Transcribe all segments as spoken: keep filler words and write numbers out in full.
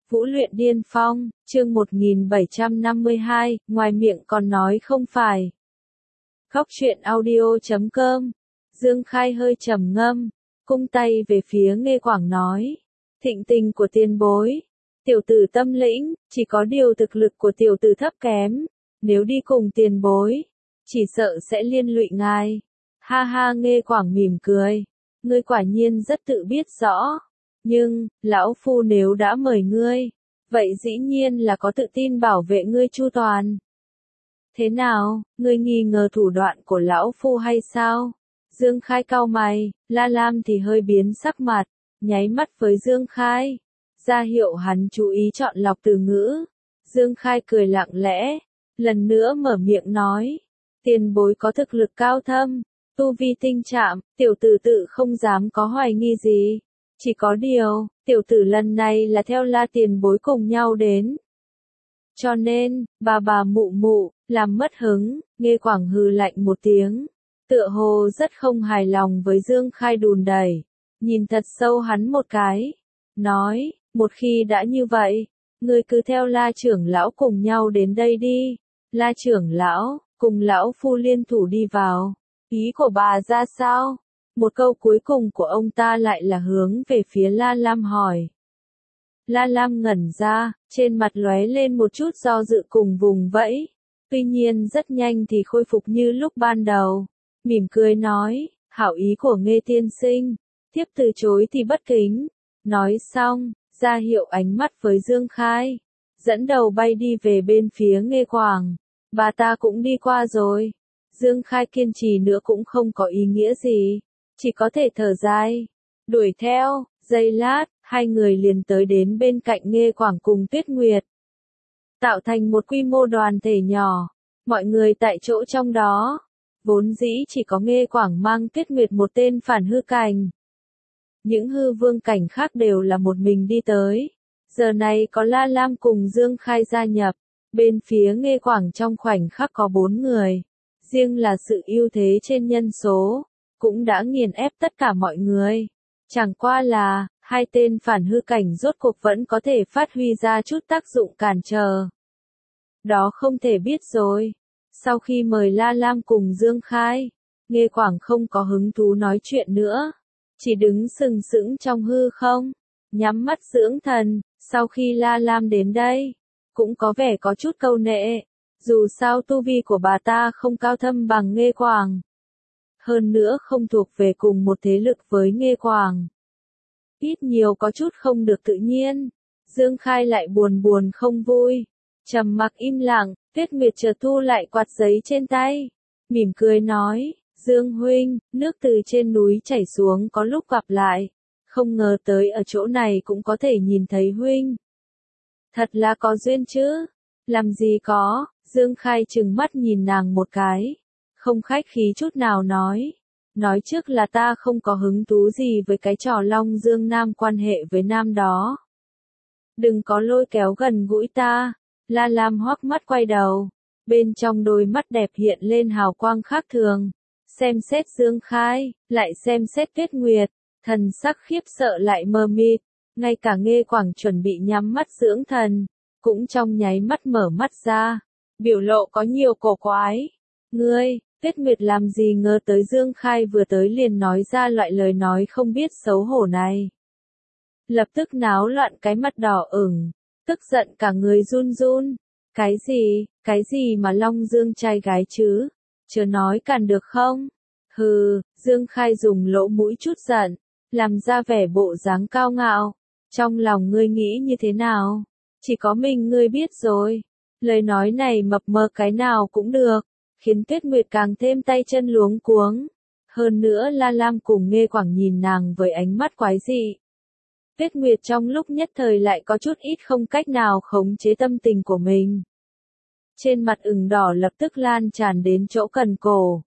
Vũ luyện điên phong, chương một nghìn bảy trăm năm mươi hai, ngoài miệng còn nói không phải. Góc truyện audio chấm com. Dương Khai hơi trầm ngâm, cung tay về phía Nghê Quảng nói. Thịnh tình của tiền bối. Tiểu tử tâm lĩnh, chỉ có điều thực lực của tiểu tử thấp kém. Nếu đi cùng tiền bối, chỉ sợ sẽ liên lụy ngài. Ha ha, Nghê Quảng mỉm cười. Ngươi quả nhiên rất tự biết rõ. Nhưng, lão phu nếu đã mời ngươi, vậy dĩ nhiên là có tự tin bảo vệ ngươi chu toàn. Thế nào, ngươi nghi ngờ thủ đoạn của lão phu hay sao? Dương Khai cau mày, La Lam thì hơi biến sắc mặt, nháy mắt với Dương Khai, ra hiệu hắn chú ý chọn lọc từ ngữ. Dương Khai cười lặng lẽ, lần nữa mở miệng nói, tiền bối có thực lực cao thâm, tu vi tinh trạm, tiểu tử tự không dám có hoài nghi gì. Chỉ có điều, tiểu tử lần này là theo La tiền bối cùng nhau đến. Cho nên, bà bà mụ mụ, làm mất hứng, Nghê Quảng hừ lạnh một tiếng. Tựa hồ rất không hài lòng với Dương Khai đùn đẩy. Nhìn thật sâu hắn một cái. Nói, một khi đã như vậy, ngươi cứ theo La trưởng lão cùng nhau đến đây đi. La trưởng lão, cùng lão phu liên thủ đi vào. Ý của bà ra sao? Một câu cuối cùng của ông ta lại là hướng về phía La Lam hỏi. La Lam ngẩn ra, trên mặt lóe lên một chút do dự cùng vùng vẫy. Tuy nhiên rất nhanh thì khôi phục như lúc ban đầu. Mỉm cười nói, hảo ý của Nghê tiên sinh. Tiếp từ chối thì bất kính. Nói xong, ra hiệu ánh mắt với Dương Khai. Dẫn đầu bay đi về bên phía Nghê Quảng. Bà ta cũng đi qua rồi. Dương Khai kiên trì nữa cũng không có ý nghĩa gì. Chỉ có thể thở dài. Đuổi theo, giây lát, hai người liền tới đến bên cạnh Nghê Quảng cùng Tuyết Nguyệt. Tạo thành một quy mô đoàn thể nhỏ. Mọi người tại chỗ trong đó. Vốn dĩ chỉ có Nghê Quảng mang Tuyết Nguyệt một tên phản hư cảnh. Những hư vương cảnh khác đều là một mình đi tới. Giờ này có La Lam cùng Dương Khai gia nhập. Bên phía Nghê Quảng trong khoảnh khắc có bốn người. Riêng là sự ưu thế trên nhân số, cũng đã nghiền ép tất cả mọi người. Chẳng qua là, hai tên phản hư cảnh rốt cuộc vẫn có thể phát huy ra chút tác dụng cản trở. Đó không thể biết rồi. Sau khi mời La Lam cùng Dương Khai, Nghê Quảng không có hứng thú nói chuyện nữa. Chỉ đứng sừng sững trong hư không, nhắm mắt dưỡng thần. Sau khi La Lam đến đây, cũng có vẻ có chút câu nệ. Dù sao tu vi của bà ta không cao thâm bằng Nghê Quảng. Hơn nữa không thuộc về cùng một thế lực với Nghê Quảng. Ít nhiều có chút không được tự nhiên. Dương Khai lại buồn buồn không vui. Trầm mặc im lặng, Tuyết Nguyệt chợt thu lại quạt giấy trên tay. Mỉm cười nói, Dương huynh, nước từ trên núi chảy xuống có lúc gặp lại. Không ngờ tới ở chỗ này cũng có thể nhìn thấy huynh. Thật là có duyên chứ. Làm gì có, Dương Khai trừng mắt nhìn nàng một cái. Không khách khí chút nào nói. Nói trước là ta không có hứng thú gì với cái trò Long Dương Nam quan hệ với Nam đó. Đừng có lôi kéo gần gũi ta. La Lam hoắc mắt quay đầu. Bên trong đôi mắt đẹp hiện lên hào quang khác thường. Xem xét Dương Khai, lại xem xét Tuyết Nguyệt. Thần sắc khiếp sợ lại mờ mịt. Ngay cả Nghê Quảng chuẩn bị nhắm mắt dưỡng thần. Cũng trong nháy mắt mở mắt ra. Biểu lộ có nhiều cổ quái. Ngươi, Tuyết Nguyệt làm gì ngờ tới Dương Khai vừa tới liền nói ra loại lời nói không biết xấu hổ này. Lập tức náo loạn cái mặt đỏ ửng, tức giận cả người run run. Cái gì, cái gì mà Long Dương trai gái chứ? Chớ nói càn được không? Hừ, Dương Khai dùng lỗ mũi chút giận, làm ra vẻ bộ dáng cao ngạo. Trong lòng ngươi nghĩ như thế nào? Chỉ có mình ngươi biết rồi. Lời nói này mập mờ cái nào cũng được, khiến Tuyết Nguyệt càng thêm tay chân luống cuống. Hơn nữa La Lam cùng Nghê Quảng nhìn nàng với ánh mắt quái dị. Tuyết Nguyệt trong lúc nhất thời lại có chút ít không cách nào khống chế tâm tình của mình. Trên mặt ửng đỏ lập tức lan tràn đến chỗ cần cổ.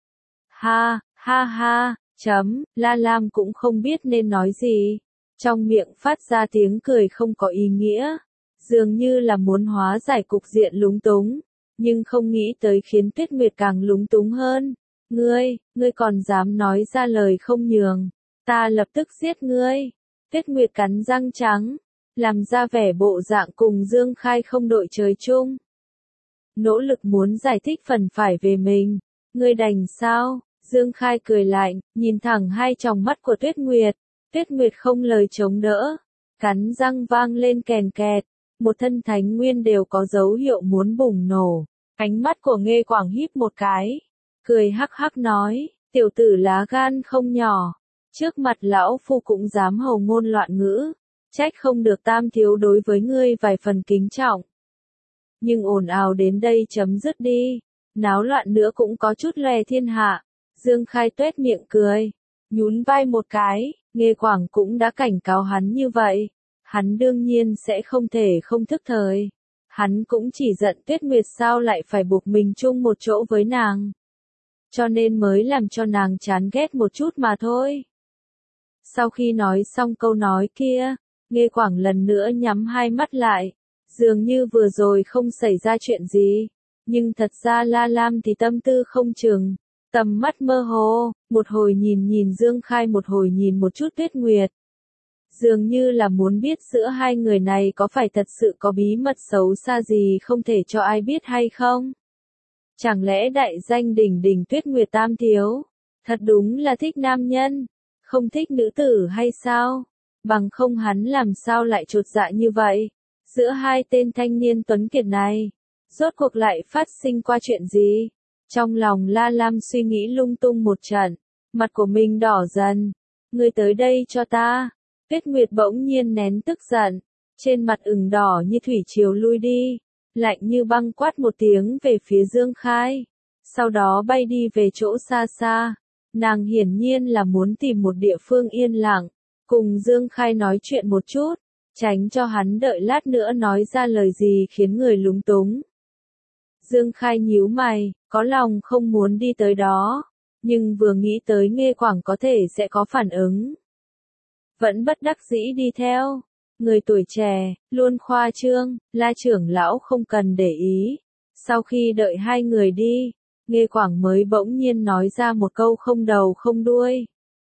Ha, ha ha, chấm, La Lam cũng không biết nên nói gì. Trong miệng phát ra tiếng cười không có ý nghĩa. Dường như là muốn hóa giải cục diện lúng túng, nhưng không nghĩ tới khiến Tuyết Nguyệt càng lúng túng hơn. Ngươi, ngươi còn dám nói ra lời không nhường, ta lập tức giết ngươi. Tuyết Nguyệt cắn răng trắng, làm ra vẻ bộ dạng cùng Dương Khai không đội trời chung. Nỗ lực muốn giải thích phần phải về mình, ngươi đành sao? Dương Khai cười lạnh, nhìn thẳng hai tròng mắt của Tuyết Nguyệt. Tuyết Nguyệt không lời chống đỡ, cắn răng vang lên kèn kẹt, một thân thánh nguyên đều có dấu hiệu muốn bùng nổ. Ánh mắt của Nghê Quảng híp một cái, cười hắc hắc nói, tiểu tử lá gan không nhỏ, trước mặt lão phu cũng dám hầu ngôn loạn ngữ, trách không được Tam thiếu đối với ngươi vài phần kính trọng. Nhưng ồn ào đến đây chấm dứt đi, náo loạn nữa cũng có chút lè thiên hạ. Dương Khai tuét miệng cười, nhún vai một cái, Nghê Quảng cũng đã cảnh cáo hắn như vậy, hắn đương nhiên sẽ không thể không thức thời. Hắn cũng chỉ giận Tuyết Nguyệt sao lại phải buộc mình chung một chỗ với nàng. Cho nên mới làm cho nàng chán ghét một chút mà thôi. Sau khi nói xong câu nói kia, Nghê Quảng lần nữa nhắm hai mắt lại, dường như vừa rồi không xảy ra chuyện gì. Nhưng thật ra La Lam thì tâm tư không chừng, tầm mắt mơ hồ, một hồi nhìn nhìn Dương Khai một hồi nhìn một chút Tuyết Nguyệt. Dường như là muốn biết giữa hai người này có phải thật sự có bí mật xấu xa gì không thể cho ai biết hay không? Chẳng lẽ đại danh đỉnh đỉnh Tuyết Nguyệt Tam thiếu, thật đúng là thích nam nhân, không thích nữ tử hay sao? Bằng không hắn làm sao lại chột dạ như vậy? Giữa hai tên thanh niên tuấn kiệt này, rốt cuộc lại phát sinh qua chuyện gì? Trong lòng La Lam suy nghĩ lung tung một trận, mặt của mình đỏ dần. Ngươi tới đây cho ta. Tuyết Nguyệt bỗng nhiên nén tức giận, trên mặt ửng đỏ như thủy triều lui đi, lạnh như băng quát một tiếng về phía Dương Khai, sau đó bay đi về chỗ xa xa. Nàng hiển nhiên là muốn tìm một địa phương yên lặng, cùng Dương Khai nói chuyện một chút, tránh cho hắn đợi lát nữa nói ra lời gì khiến người lúng túng. Dương Khai nhíu mày, có lòng không muốn đi tới đó, nhưng vừa nghĩ tới Nghê Quảng có thể sẽ có phản ứng, vẫn bất đắc dĩ đi theo. Người tuổi trẻ, luôn khoa trương, La trưởng lão không cần để ý. Sau khi đợi hai người đi, Nghê Quảng mới bỗng nhiên nói ra một câu không đầu không đuôi.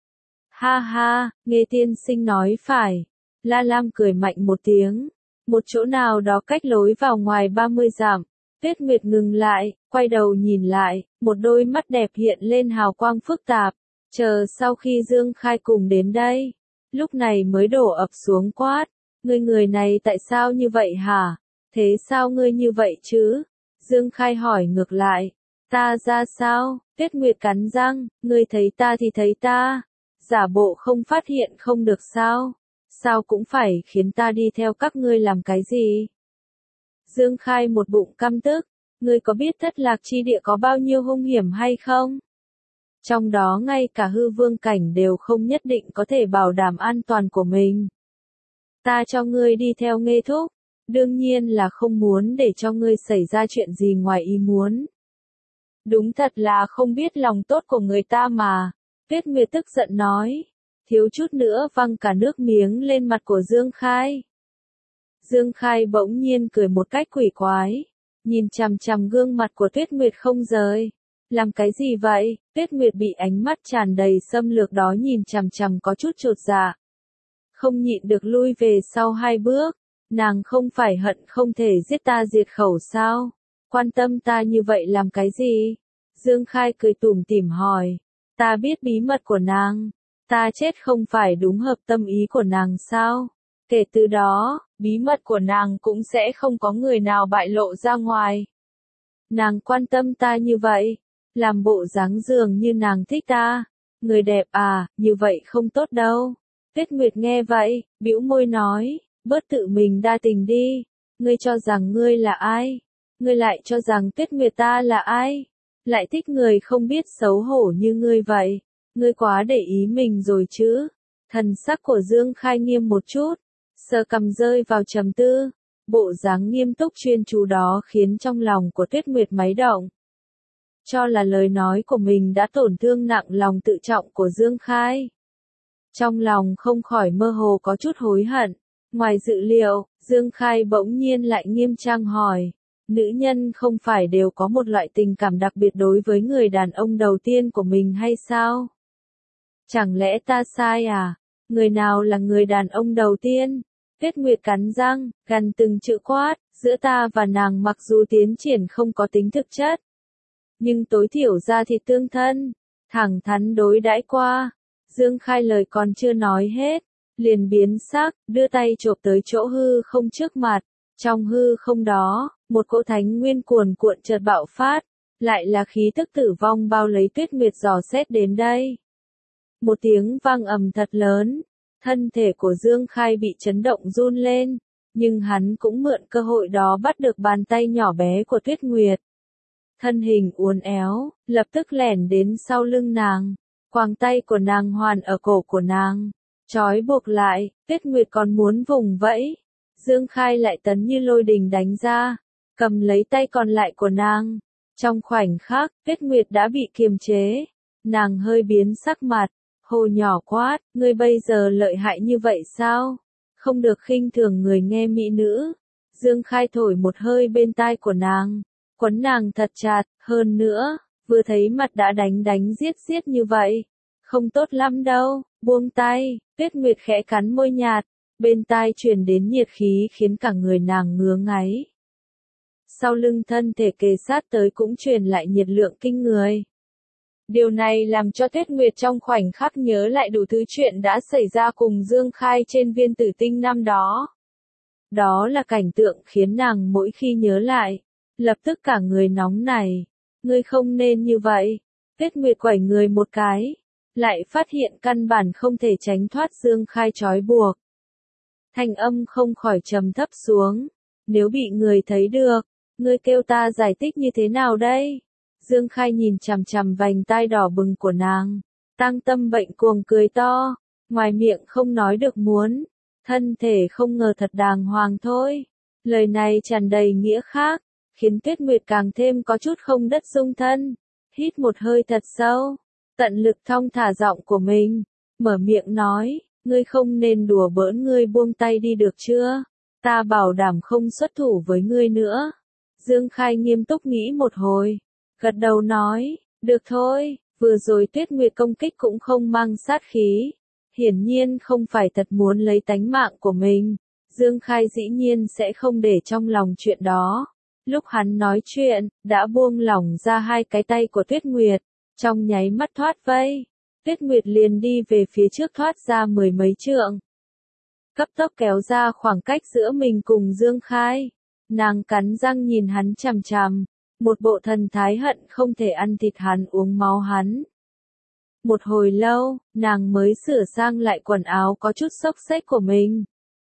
Ha ha, Nghê tiên sinh nói phải. La Lam cười mạnh một tiếng. Một chỗ nào đó cách lối vào ngoài ba mươi dặm. Tuyết Nguyệt ngừng lại, quay đầu nhìn lại, một đôi mắt đẹp hiện lên hào quang phức tạp. Chờ sau khi Dương Khai cùng đến đây, lúc này mới đổ ập xuống quát. Ngươi người này tại sao như vậy hả? Thế sao ngươi như vậy chứ? Dương Khai hỏi ngược lại. Ta ra sao? Tuyết Nguyệt cắn răng, ngươi thấy ta thì thấy ta. Giả bộ không phát hiện không được sao? Sao cũng phải khiến ta đi theo các ngươi làm cái gì? Dương Khai một bụng căm tức. Ngươi có biết Thất Lạc chi địa có bao nhiêu hung hiểm hay không? Trong đó ngay cả hư vương cảnh đều không nhất định có thể bảo đảm an toàn của mình. Ta cho ngươi đi theo Nghê thúc, đương nhiên là không muốn để cho ngươi xảy ra chuyện gì ngoài ý muốn. Đúng thật là không biết lòng tốt của người ta mà. Tuyết Nguyệt tức giận nói, thiếu chút nữa văng cả nước miếng lên mặt của Dương Khai. Dương Khai bỗng nhiên cười một cách quỷ quái, nhìn chằm chằm gương mặt của Tuyết Nguyệt không rời. Làm cái gì vậy? Tuyết Nguyệt bị ánh mắt tràn đầy xâm lược đó nhìn chằm chằm có chút chột dạ. Không nhịn được lui về sau hai bước, nàng không phải hận không thể giết ta diệt khẩu sao? Quan tâm ta như vậy làm cái gì? Dương Khai cười tủm tỉm hỏi, ta biết bí mật của nàng, ta chết không phải đúng hợp tâm ý của nàng sao? Kể từ đó, bí mật của nàng cũng sẽ không có người nào bại lộ ra ngoài. Nàng quan tâm ta như vậy, làm bộ dáng dường như nàng thích ta, người đẹp à, như vậy không tốt đâu. Tuyết Nguyệt nghe vậy, bĩu môi nói, bớt tự mình đa tình đi, ngươi cho rằng ngươi là ai? Ngươi lại cho rằng Tuyết Nguyệt ta là ai? Lại thích người không biết xấu hổ như ngươi vậy, ngươi quá để ý mình rồi chứ? Thần sắc của Dương Khai nghiêm một chút, sờ cằm rơi vào trầm tư, bộ dáng nghiêm túc chuyên chú đó khiến trong lòng của Tuyết Nguyệt máy động. Cho là lời nói của mình đã tổn thương nặng lòng tự trọng của Dương Khai. Trong lòng không khỏi mơ hồ có chút hối hận. Ngoài dự liệu, Dương Khai bỗng nhiên lại nghiêm trang hỏi. Nữ nhân không phải đều có một loại tình cảm đặc biệt đối với người đàn ông đầu tiên của mình hay sao? Chẳng lẽ ta sai à? Người nào là người đàn ông đầu tiên? Tuyết Nguyệt cắn răng, gần từng chữ quát, giữa ta và nàng mặc dù tiến triển không có tính thực chất, nhưng tối thiểu ra thì tương thân, thẳng thắn đối đãi qua. Dương Khai lời còn chưa nói hết, liền biến sắc, đưa tay chộp tới chỗ hư không trước mặt. Trong hư không đó, một cỗ thánh nguyên cuồn cuộn chợt bạo phát, lại là khí tức tử vong bao lấy Tuyết Nguyệt dò xét đến đây. Một tiếng vang ầm thật lớn, thân thể của Dương Khai bị chấn động run lên, nhưng hắn cũng mượn cơ hội đó bắt được bàn tay nhỏ bé của Tuyết Nguyệt. Thân hình uốn éo, lập tức lẻn đến sau lưng nàng, quàng tay của nàng hoàn ở cổ của nàng, trói buộc lại. Tuyết Nguyệt còn muốn vùng vẫy, Dương Khai lại tấn như lôi đình đánh ra, cầm lấy tay còn lại của nàng. Trong khoảnh khắc, Tuyết Nguyệt đã bị kiềm chế, nàng hơi biến sắc mặt, hồ nhỏ quát, ngươi bây giờ lợi hại như vậy sao? Không được khinh thường người nghe mỹ nữ. Dương Khai thổi một hơi bên tai của nàng, quấn nàng thật chặt, hơn nữa, vừa thấy mặt đã đánh đánh giết giết như vậy, không tốt lắm đâu, buông tay. Tuyết Nguyệt khẽ cắn môi nhạt, bên tai truyền đến nhiệt khí khiến cả người nàng ngứa ngáy. Sau lưng thân thể kề sát tới cũng truyền lại nhiệt lượng kinh người. Điều này làm cho Tuyết Nguyệt trong khoảnh khắc nhớ lại đủ thứ chuyện đã xảy ra cùng Dương Khai trên viên tử tinh năm đó. Đó là cảnh tượng khiến nàng mỗi khi nhớ lại, lập tức cả người nóng nảy. Ngươi không nên như vậy. Tuyết Nguyệt quẩy người một cái, lại phát hiện căn bản không thể tránh thoát Dương Khai trói buộc. Thanh âm không khỏi trầm thấp xuống. Nếu bị người thấy được, ngươi kêu ta giải thích như thế nào đây? Dương Khai nhìn chằm chằm vành tai đỏ bừng của nàng, tăng tâm bệnh cuồng cười to, ngoài miệng không nói được muốn, thân thể không ngờ thật đàng hoàng thôi. Lời này tràn đầy nghĩa khác, khiến Tuyết Nguyệt càng thêm có chút không đất dung thân. Hít một hơi thật sâu, tận lực thong thả giọng của mình, mở miệng nói, ngươi không nên đùa bỡn, ngươi buông tay đi được chưa? Ta bảo đảm không xuất thủ với ngươi nữa. Dương Khai nghiêm túc nghĩ một hồi, gật đầu nói, được thôi. Vừa rồi Tuyết Nguyệt công kích cũng không mang sát khí, hiển nhiên không phải thật muốn lấy tánh mạng của mình. Dương Khai dĩ nhiên sẽ không để trong lòng chuyện đó. Lúc hắn nói chuyện, đã buông lỏng ra hai cái tay của Tuyết Nguyệt, trong nháy mắt thoát vây. Tuyết Nguyệt liền đi về phía trước thoát ra mười mấy trượng, cấp tốc kéo ra khoảng cách giữa mình cùng Dương Khai. Nàng cắn răng nhìn hắn chằm chằm, một bộ thần thái hận không thể ăn thịt hắn uống máu hắn. Một hồi lâu, nàng mới sửa sang lại quần áo có chút xốc xếch của mình.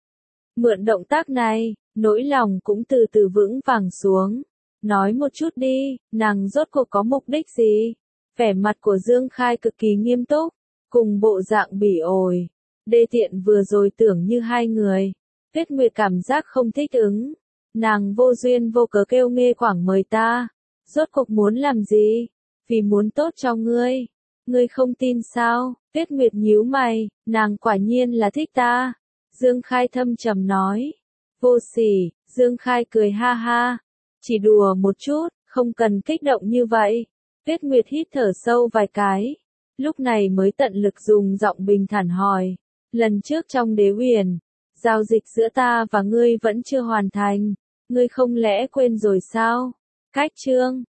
Mượn động tác này, nỗi lòng cũng từ từ vững vàng xuống. Nói một chút đi, nàng rốt cuộc có mục đích gì? Vẻ mặt của Dương Khai cực kỳ nghiêm túc, cùng bộ dạng bỉ ổi, đê tiện vừa rồi tưởng như hai người. Tuyết Nguyệt cảm giác không thích ứng. Nàng vô duyên vô cớ kêu Nghê Quảng mời ta. Rốt cuộc muốn làm gì? Vì muốn tốt cho ngươi. Ngươi không tin sao? Tuyết Nguyệt nhíu mày, nàng quả nhiên là thích ta. Dương Khai thâm trầm nói. Vô sỉ. Dương Khai cười ha ha. Chỉ đùa một chút, không cần kích động như vậy. Tuyết Nguyệt hít thở sâu vài cái, lúc này mới tận lực dùng giọng bình thản hỏi. Lần trước trong Đế Uyển, giao dịch giữa ta và ngươi vẫn chưa hoàn thành. Ngươi không lẽ quên rồi sao? Cách chương